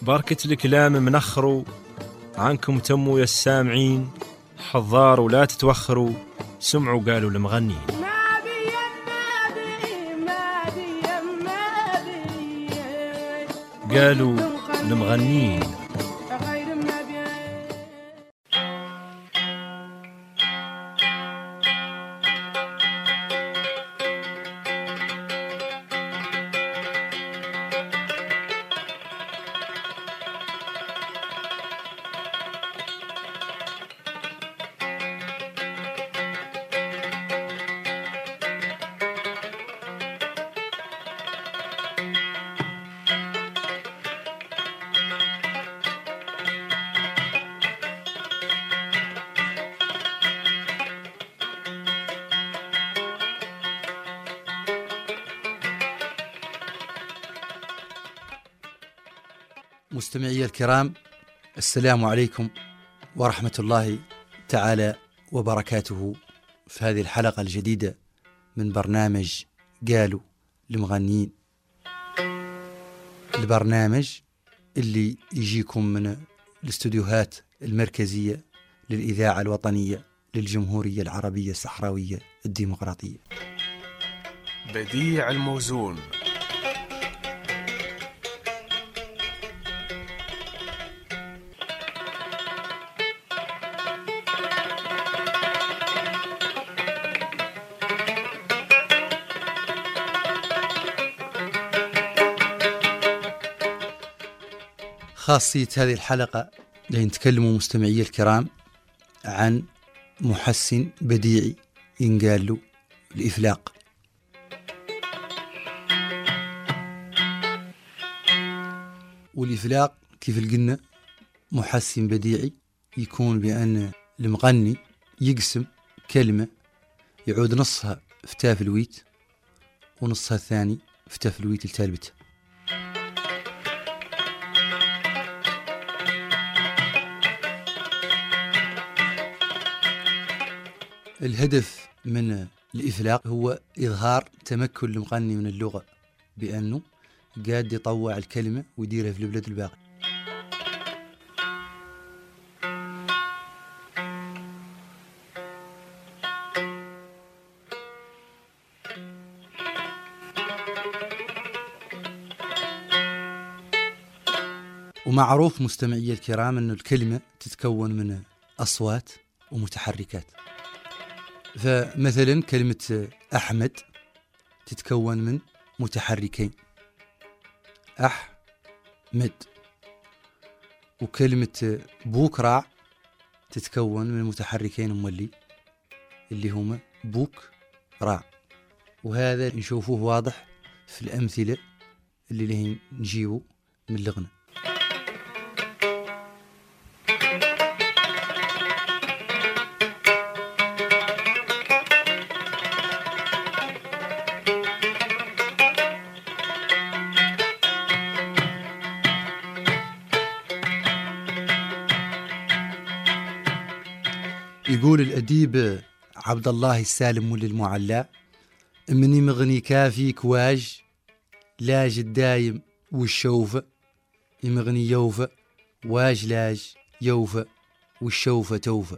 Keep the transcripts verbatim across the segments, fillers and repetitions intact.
بركة الكلام منخروا عنكم تموا يا السامعين، حضار ولا تتوخروا، سمعوا قالوا المغنين. قالوا المغنين. مستمعي الكرام، السلام عليكم ورحمة الله تعالى وبركاته. في هذه الحلقة الجديدة من برنامج قالوا المغنيين، البرنامج اللي يجيكم من الاستوديوهات المركزية للإذاعة الوطنية للجمهورية العربية الصحراوية الديمقراطية. بديع الموزون. خاصية هذه الحلقة لنتكلموا مستمعي الكرام عن محسن بديعي ينقال له الإفلاق. والإفلاق كيف قلنا محسن بديعي يكون بأن المغني يقسم كلمة يعود نصها في تافلويت ونصها الثاني في تافلويت التالبت. الهدف من الإفلاق هو إظهار تمكن المغني من اللغة بأنه قاعد يطوع الكلمة ويديرها في البلد الباقي. ومعروف مستمعي الكرام أن الكلمة تتكون من أصوات ومتحركات. فمثلا كلمة أحمد تتكون من متحركين أحمد، وكلمة بوكرع تتكون من متحركين مولي اللي هما بوك راع. وهذا نشوفوه واضح في الأمثلة اللي له نجيبه من الغنى. يقول الأديب عبد الله السالم مولي المعلى: مني مغني كافي كواج لاج الدايم والشوفة، يمغني يوفى واج لاج يوفى والشوفة توفى.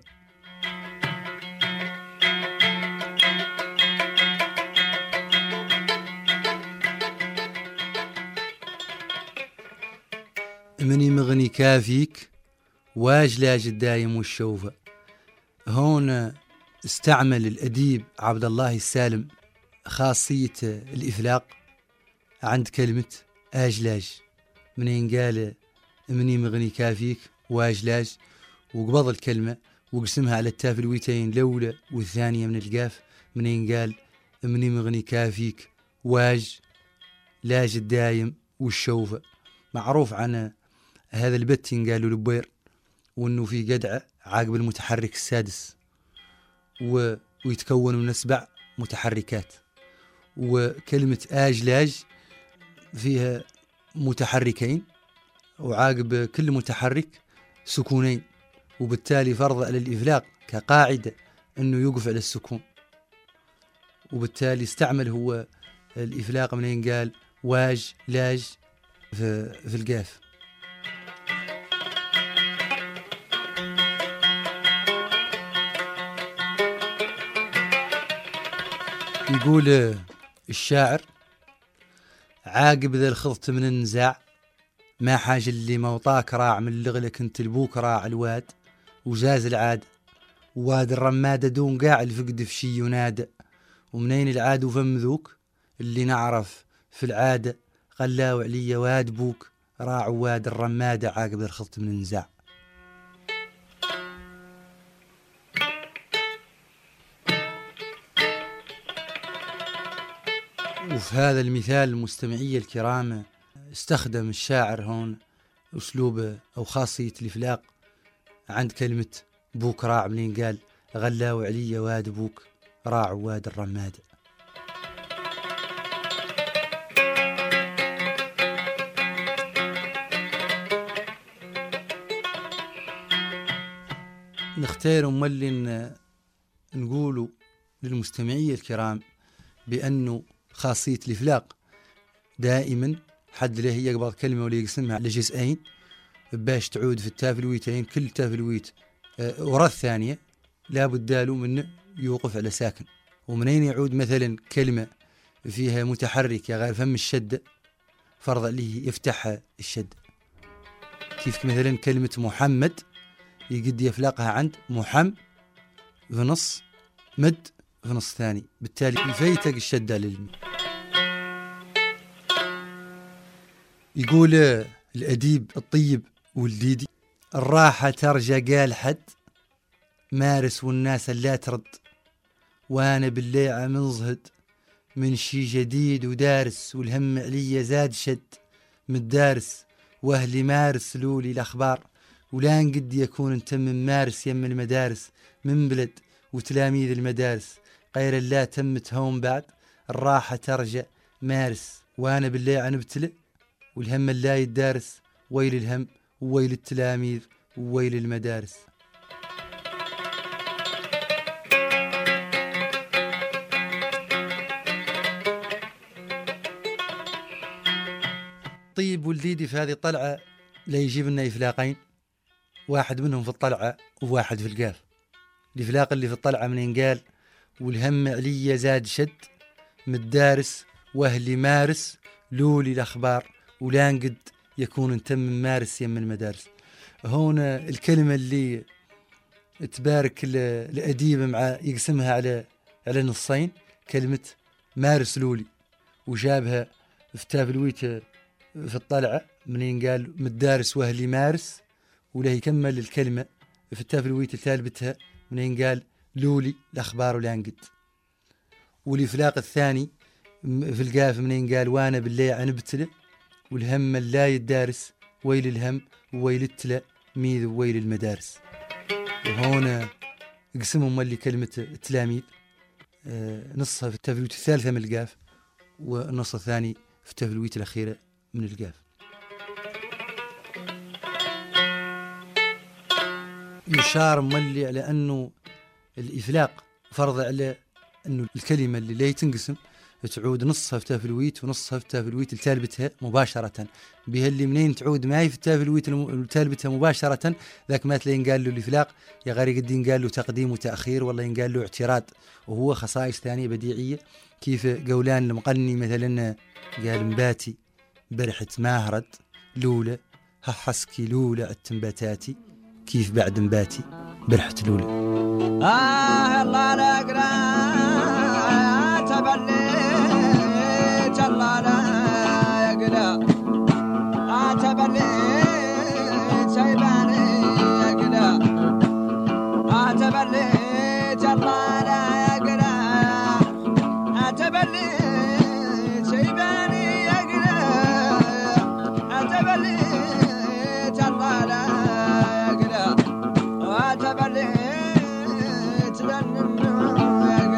مني مغني كافيك واج لاج الدايم والشوفة. هون استعمل الأديب عبد الله السالم خاصية الإفلاق عند كلمة آجلاج، منين قال مني مغني كافيك واجلاج وقبض الكلمة وقسمها على التافلويتين الأولى والثانية من القاف، منين قال مني مغني كافيك واج لاج الدايم والشوفة. معروف عن هذا البت قالوا لبير وأنه في قدعة عاقب المتحرك السادس و... ويتكون من أسبع متحركات. وكلمة آجلاج فيها متحركين وعاقب كل متحرك سكونين، وبالتالي فرض على الإفلاق كقاعدة أنه يوقف على السكون، وبالتالي استعمل هو الإفلاق منين قال واج لاج في, في القاف. يقول الشاعر: عاقب ذا الخضت من النزاع، ما حاجة اللي موطاك راع من اللغلك انت البوك راع الواد، وزاز العاد واد الرمادة دون قاع الفقد في شي ينادى، ومنين العاد وفم ذوك اللي نعرف في العادة، غلاو علي واد بوك راع واد الرمادة عاقب ذا الخضت من النزاع. وفي هذا المثال المستمعي الكرام استخدم الشاعر هون أسلوب أو خاصية الإفلاق عند كلمة بوك راع، منين قال غلاو علي واد بوك راع واد الرمادة. نختار مولي نقولوا للمستمعي الكرام بأنه خاصية الإفلاق دائما حد له يقبض كلمة ولا يقسمها لجزئين باش تعود في التافلويتين، كل تافلويت أه ورا الثانية لابد دالو من يوقف على ساكن. ومنين يعود مثلا كلمة فيها متحرك غير فم الشدة فرض عليه يفتح الشدة، كيف مثلا كلمة محمد يقد يفلقها عند محم في نص مد في نص ثاني، بالتالي يفيتك الشدة للمي. يقول الأديب الطيب والديدي: الراحة ترجى قال حد مارس والناس لا ترد، وانا بالليعة منزهد من شي جديد ودارس، والهم علي زاد شد متدارس، واهلي مارس لولي الأخبار، ولا نقد يكون انت من مارس يم المدارس، من بلد وتلاميذ المدارس غير لا تمت هون بعد، الراحة ترجع مارس وانا بالليعة نبتلئ، والهم لا يدارس، ويل الهم وويل التلاميذ وويل المدارس. طيب والديدي في هذه الطلعة لا يجيب لنا إفلاقين، واحد منهم في الطلعة وواحد في القاف. الإفلاق اللي في الطلعة منين قال والهم علي زاد شد متدارس، واهلي مارس لولي الأخبار، ولا نقد يكون انت من مارس يم المدارس. هنا الكلمة اللي تبارك الأديب مع يقسمها على على نصين، كلمة مارس لولي، وجابها في تافلويت في الطلعة منين قال متدارس واهلي مارس، ولا يكمل الكلمة في التافلويت الثالبتها منين قال لولي الأخبار ولا نقد. والإفلاق الثاني في القاف منين قال وانا بالليعة نبتلئ، والهم لا يدارس، ويل الهم وويل التلأ ميذ وويل المدارس. وهنا قسمهم اللي كلمة التلاميذ نصها في التافلويت الثالثة من القاف، والنص الثاني في التافلويت الأخيرة من القاف. يشار مولي على أنه الإفلاق فرض على أنه الكلمة اللي لا تنقسم تعود نصها في تافلويت ونصها في تافلويت التالبتها مباشرة، بها اللي منين تعود معي في التافلويت التالبتها مباشرة ذاك ما تلاقين قال له الإفلاق يا غير قد قال له تقديم وتأخير، والله ينقال له اعتراض، وهو خصائص ثانية بديعية. كيف قولان المقني مثلا قال مباتي برحة ماهرد لولة هحسكي لولة التنباتاتي، كيف بعد مباتي برحة لولة. آه الله لا قرأ تبليت الله لا يقرأ تبليت شيباني يقرأ تبليت الله لا يقرأ تبليت شيباني يقرأ تبليت الله لا يقرأ تبليت لأنه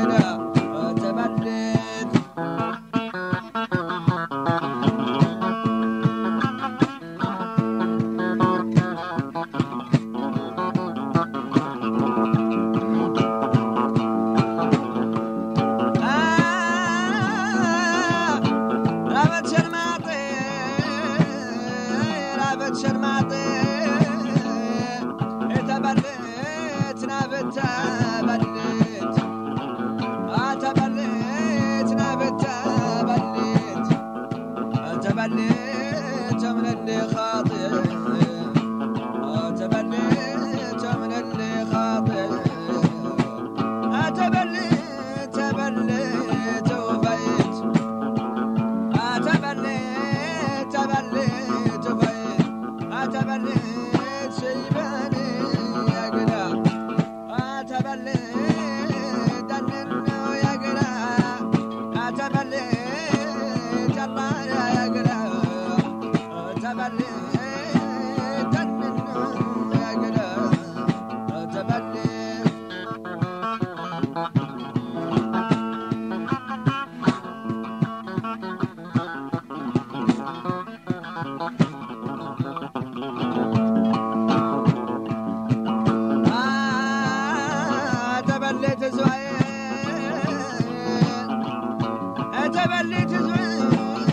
تبليت زين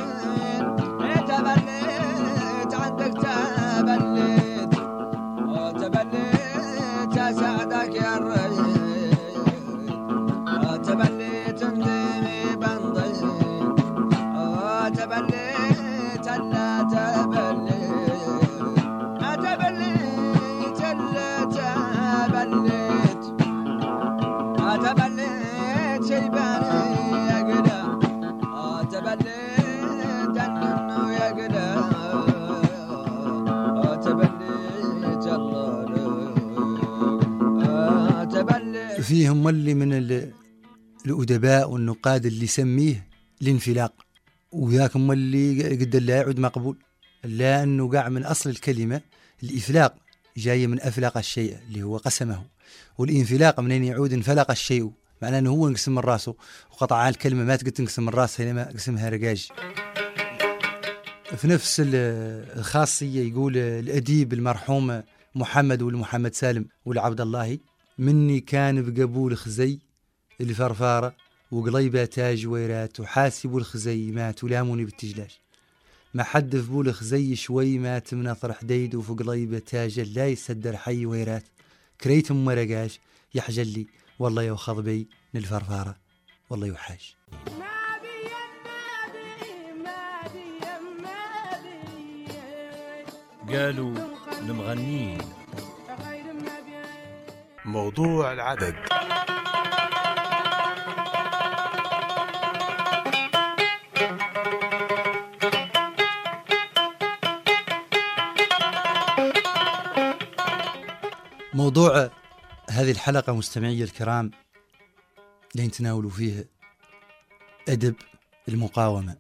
تبليت عندك تبليت تبليت اساعدك يا الرجل تبليت مديني بنضي تبليت الا تبليت ما تبليت الا تبليت ما تبليت شيباني يا قدا تبليت انه يا قدا تبليت الله تبليت. فيهم اللي من الأدباء والنقاد اللي يسميه الانفلاق، وذاك هم اللي قد لا يعود مقبول، لا أنه قاع من أصل الكلمة الإفلاق جاية من أفلق الشيء اللي هو قسمه، والإنفلاق منين يعود انفلق الشيء، معناه أنه هو انقسم من راسه وقطع الكلمة ما تقدر تنقسم من راسها لما قسمها رقاج. في نفس الخاصية يقول الأديب المرحوم محمد والمحمد سالم والعبد الله: مني كان بقبول خزي الفرفارة وقليبة تاج ويرات وحاسب الخزي ما تلامني بالتجلاش، ما حد في بول خزي شوي ما تمنثر حديد وفي قليبة تاج لا يسدر حي ويرات كريت مرقاش يحجل لي والله يوخذ بي للفرفارة والله يوحاش. قالوا المغنين موضوع العدد. موضوع هذه الحلقة مستمعي الكرام اللي نتناولوا فيه أدب المقاومة.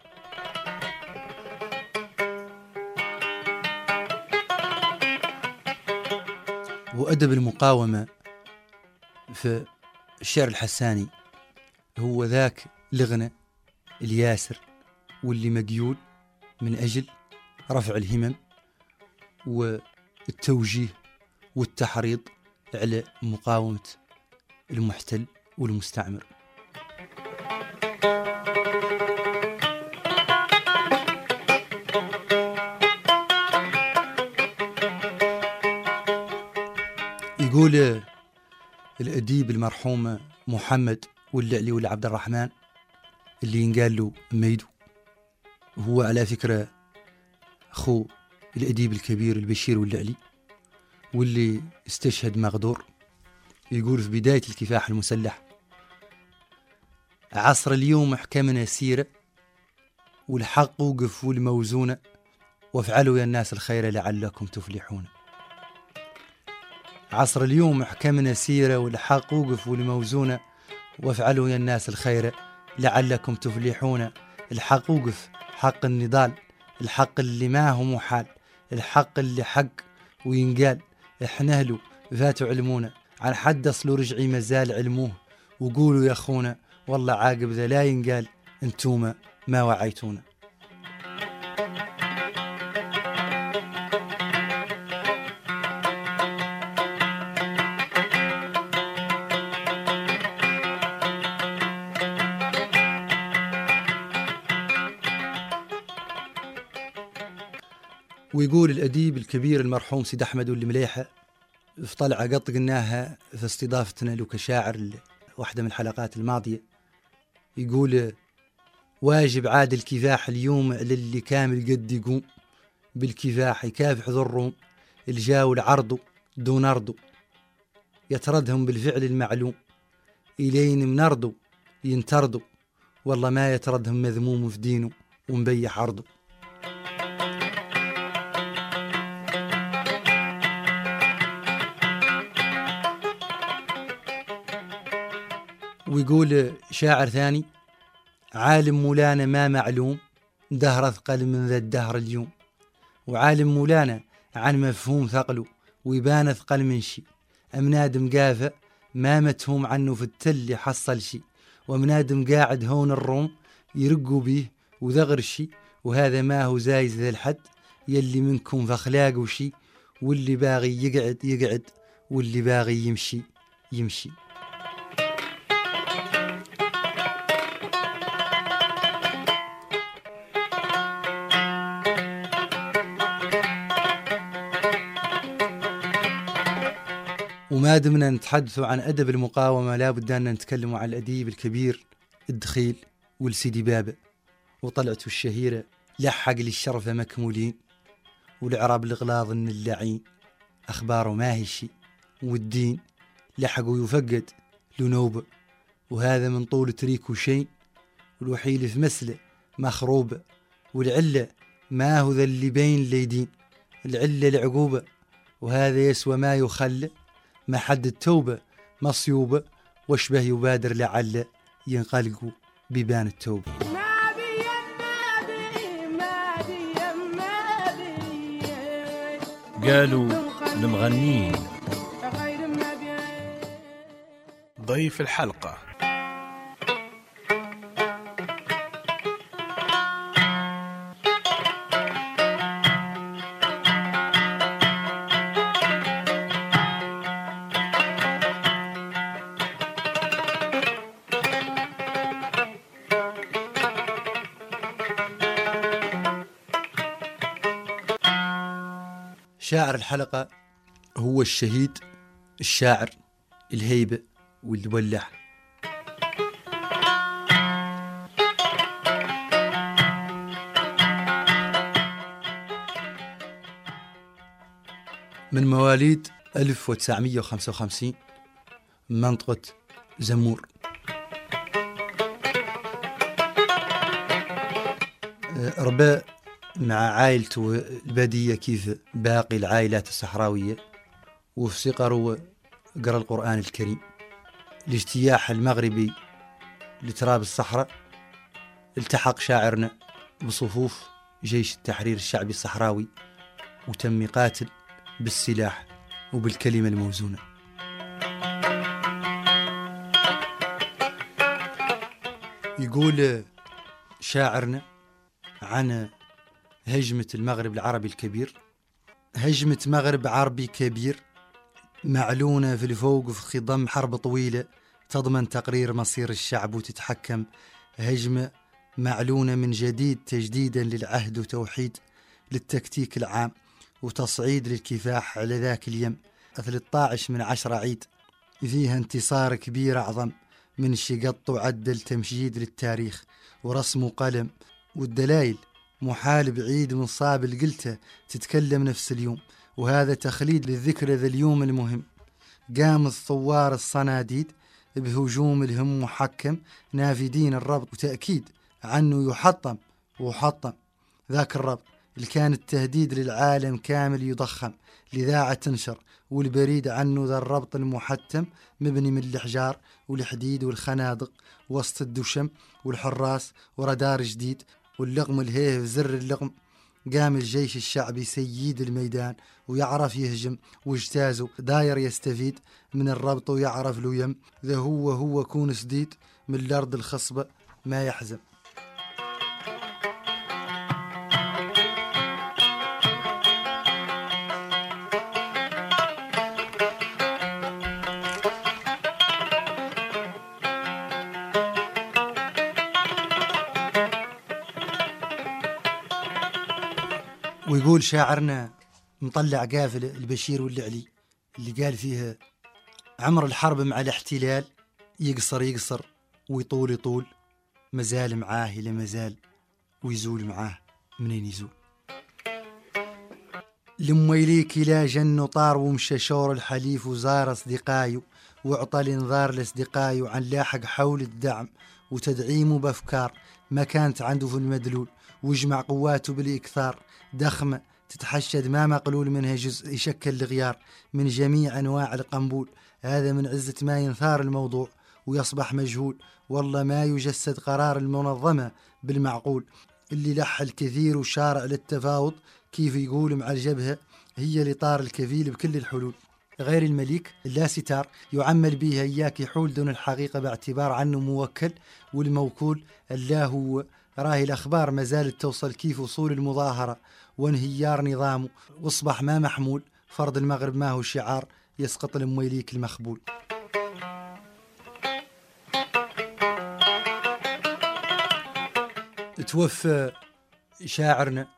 وأدب المقاومة في الشعر الحساني هو ذاك الغنى الياسر واللي مقيول من أجل رفع الهمم والتوجيه والتحريض على مقاومة المحتل والمستعمر. يقول الأديب المرحوم محمد واللعلي والعبد الرحمن اللي ينقال له ميدو، هو على فكرة أخو الأديب الكبير البشير واللعلي واللي استشهد مغدور. يقول في بداية الكفاح المسلح: عصر اليوم احكمنا سيرة والحق وقف والموزونة وافعلوا يا الناس الخير لعلكم تفلحون. عصر اليوم احكمنا سيرة والحق وقف والموزونة وافعلوا يا الناس الخير لعلكم تفلحون. الحق وقف، حق النضال، الحق اللي ما هو محال، الحق اللي حق وينقال. احنا له فاتوا علمونا عن حد اصلوا رجعي مازال علموه، وقولوا يا اخونا والله عاقب ذا لا ينقال انتوما ما وعيتونا. ويقول الأديب الكبير المرحوم سيد أحمد المليحة في طلعة قط قلناها في استضافتنا له كشاعر واحدة من الحلقات الماضية، يقول: واجب عاد الكفاح اليوم على اللي كامل قد يقوم بالكفاح يكافح ذو الروم الجاو العرض دون أرض يتردهم بالفعل المعلوم إلين منرضوا ينترضوا والله ما يتردهم مذموم في دينه ومبيح عرضه. ويقول شاعر ثاني: عالم مولانا ما معلوم دهر أثقل من ذا الدهر اليوم. وعالم مولانا عن مفهوم ثقله ويبان أثقل من شي. أمنادم قافة ما متهم عنه في التل يحصل شي، ومنادم قاعد هون الروم يرقوا بيه وذغر شي. وهذا ما هو زايز ذا الحد يلي منكم فأخلاق وشي، واللي باغي يقعد يقعد واللي باغي يمشي يمشي. وما دمنا نتحدثوا عن أدب المقاومة لا بد أن نتكلم عن الأديب الكبير الدخيل والسيدي بابا، وطلعته الشهيرة لحق للشرف مكمولين، والعرب الغلاظ النلاعين أخباره ما هي شي، والدين لحقوا يفقد لنوبة، وهذا من طول تريكو شيء، والوحيل في مسله مخروبة، والعلة ما هو ذا اللي بين ليدين، العلة العقوبة، وهذا يسوى ما يخلى ما حد التوبة مصيوبة، واشبه يبادر لعل ينقلقوا بيبان التوبة. قالوا المغنين. ضيف الحلقة شاعر الحلقة هو الشهيد الشاعر الهيبة والولع. من مواليد ألف وتسعمية وخمسة وخمسين منطقة زمور. ربى مع عائلته البادية كيف باقي العائلات الصحراوية، وفي صغره قرأ القرآن الكريم. الاجتياح المغربي لتراب الصحراء التحق شاعرنا بصفوف جيش التحرير الشعبي الصحراوي، وتم يقاتل بالسلاح وبالكلمة الموزونة. يقول شاعرنا عن هجمة المغرب العربي الكبير: هجمة مغرب عربي كبير معلونة في الفوق في خضم حرب طويلة تضمن تقرير مصير الشعب وتتحكم. هجمة معلونة من جديد تجديدا للعهد وتوحيد للتكتيك العام وتصعيد للكفاح على ذاك اليم. ثلاثة عشر من عشرة عيد فيها انتصار كبير أعظم من شقط وعدل تمشيد للتاريخ ورسم وقلم، والدلائل محال بعيد من صاب القلته تتكلم نفس اليوم، وهذا تخليد للذكرى ذا اليوم المهم. قام الثوار الصناديد بهجوم الهم محكم نافدين الربط وتأكيد عنه يحطم وحطم ذاك الربط اللي كان التهديد للعالم كامل يضخم. لذاعة تنشر والبريد عنه ذا الربط المحتم مبني من الحجار والحديد والخنادق وسط الدشم والحراس ورادار جديد واللغم الهيه زر اللغم. قام الجيش الشعبي سيد الميدان ويعرف يهجم واجتازه داير يستفيد من الربط ويعرف له يم. ذا هو هو كون سديد من الأرض الخصبة ما يحزم. ويقول شاعرنا مطلع قافل البشير واللعلي اللي قال فيها: عمر الحرب مع الاحتلال يقصر يقصر ويطول يطول، مازال معاه إلى مازال ويزول معاه منين يزول. لمويليك لا جن طار ومشى شور الحليف وزار أصدقائه وعطى الانذار لأصدقائه عن لاحق حول الدعم وتدعيمه بأفكار ما كانت عنده في المدلول، ويجمع قواته بالإكثار ضخمة تتحشد ما مقلول منها جزء يشكل الغيار من جميع أنواع القنبول. هذا من عزة ما ينثار الموضوع ويصبح مجهول، والله ما يجسد قرار المنظمة بالمعقول اللي لح الكثير وشارع للتفاوض كيف يقول مع الجبهة هي لطار الكفيل بكل الحلول. غير المليك لا ستار يعمل بها إياك يحول دون الحقيقة باعتبار عنه موكل، والموكول الله هو. راهي الأخبار ما زالت توصل كيف وصول المظاهرة وانهيار نظامه، واصبح ما محمول فرض المغرب ما هو شعار يسقط المويليك المخبول. توفى شاعرنا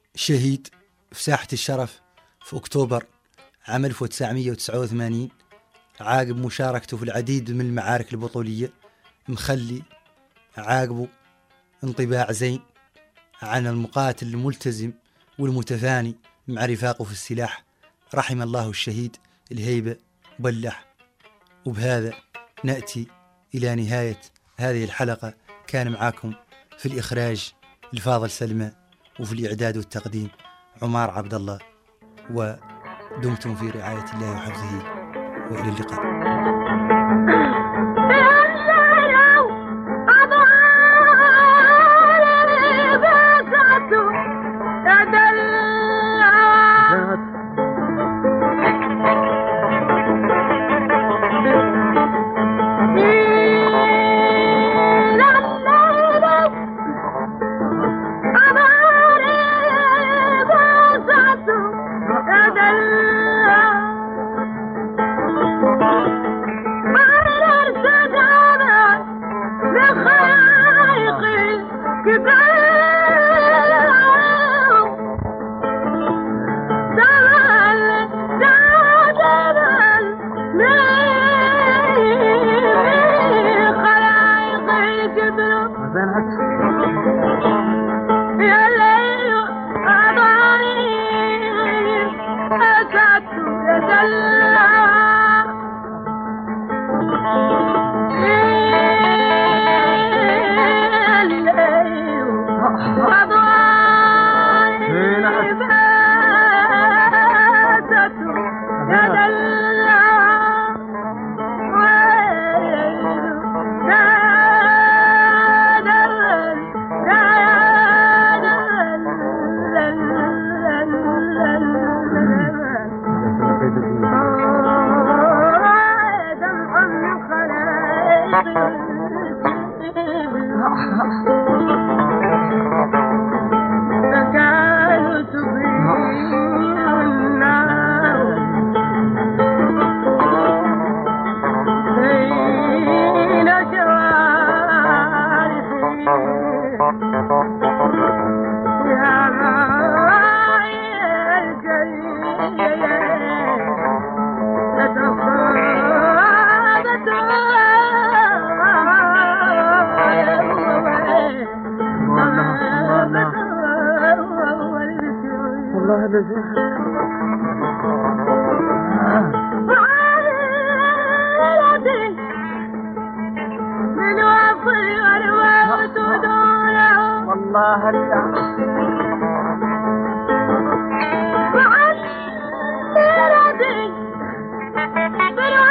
شهيد في ساحة الشرف في أكتوبر عام ألف وتسعمية وتسعة وثمانين عاقب مشاركته في العديد من المعارك البطولية مخلي عاقبه انطباع زين عن المقاتل الملتزم والمتفاني مع رفاقه في السلاح، رحم الله الشهيد الهيبة بلح. وبهذا نأتي إلى نهاية هذه الحلقة. كان معاكم في الإخراج الفاضل سلمى، وفي الإعداد والتقديم عمار عبد الله، ودمتم في رعاية الله وحفظه، وإلى اللقاء.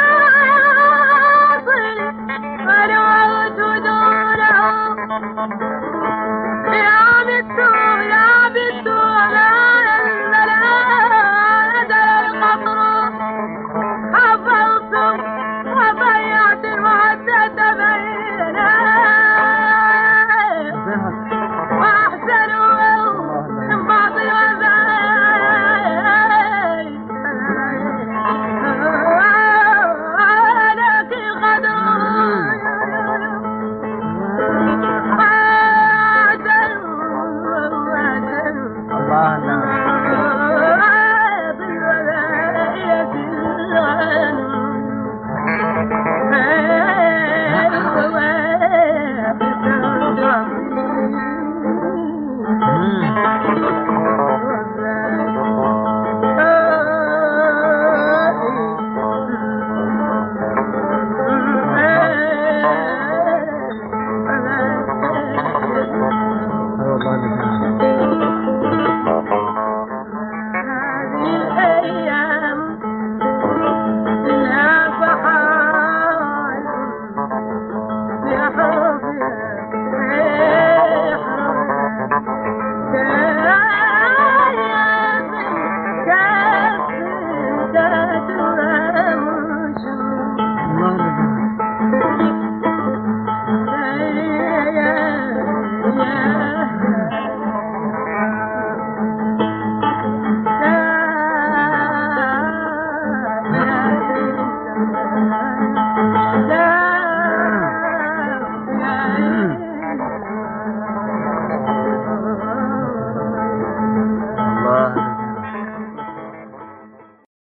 والله